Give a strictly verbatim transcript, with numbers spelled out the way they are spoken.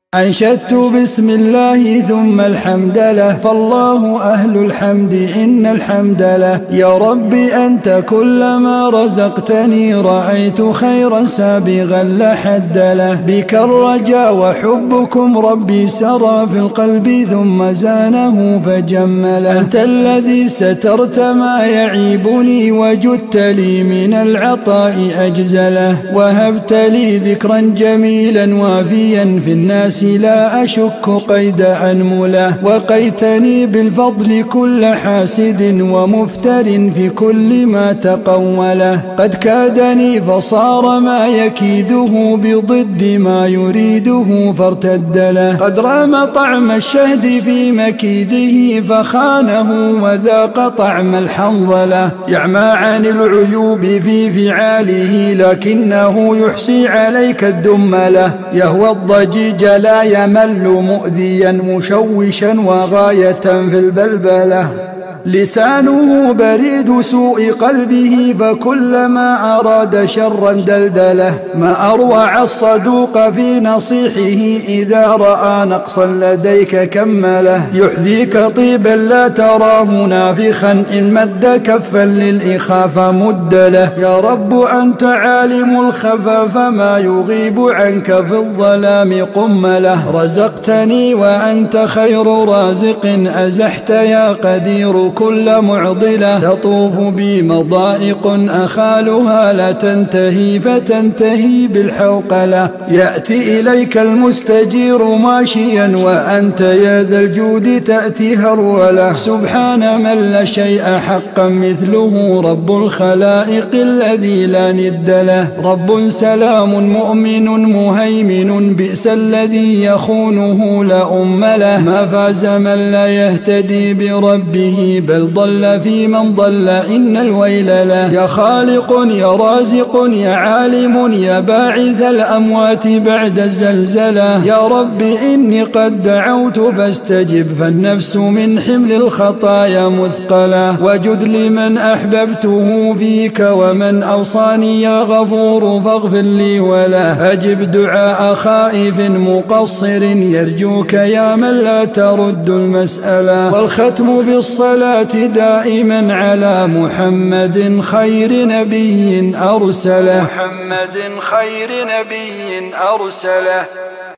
أنشدت بسم الله ثم الحمد له، فالله أهل الحمد إن الحمد له. يا ربي أنت كلما رزقتني رأيت خيرا سابغا لا حد له. بك الرجا وحبكم ربي سرى في القلب ثم زانه فجمله. أنت الذي سترت ما يعيبني وجدت لي من العطاء أجزله. وهبت لي ذكرا جميلا وافيا في الناس لا أشك قيد أنمله. وقيتني بالفضل كل حاسد ومفتر في كل ما تقوله. قد كادني فصار ما يكيده بضد ما يريده فارتد له. قد رام طعم الشهد في مكيده فخانه وذاق طعم الحنظله. يعمى عن العيوب في فعاله لكنه يحصي عليك الدمله. يهوى الضجيج لا يمل مؤذيا مشوشا وغاية في البلبلة. لسانه بريد سوء قلبه فكلما أراد شرا دلدله. ما أروع الصدوق في نصيحه إذا رأى نقصا لديك كمله. يحذيك طيبا لا تراه نافخا إن مد كفا للإخاف مد له. يا رب أنت عالم الخفا فما يغيب عنك في الظلام قمله. رزقتني وأنت خير رازق أزحت يا قدير كل معضلة. تطوف بي مضائق أخالها لا تنتهي فتنتهي بالحوقلة. يأتي إليك المستجير ماشيا وأنت يا ذا الجود تأتي هروله. سبحان من لا شيء حقا مثله رب الخلائق الذي لا ند له. رب سلام مؤمن مهيمن بئس الذي يخونه لا أم له. ما فاز من لا يهتدي بربه بل ضل في من ضل إن الويل له. يا خالق يا رازق يا عالم يا باعث الأموات بعد الزلزلة. يا رب إني قد دعوت فاستجب فالنفس من حمل الخطايا مثقلة. وجد لمن أحببته فيك ومن أوصاني يا غفور فاغفر لي وله. أجب دعاء خائف مقصر يرجوك يا من لا ترد المسألة. والختم بالصلاة دائما على محمد خير نبي أرسله. محمد خير نبي أرسله.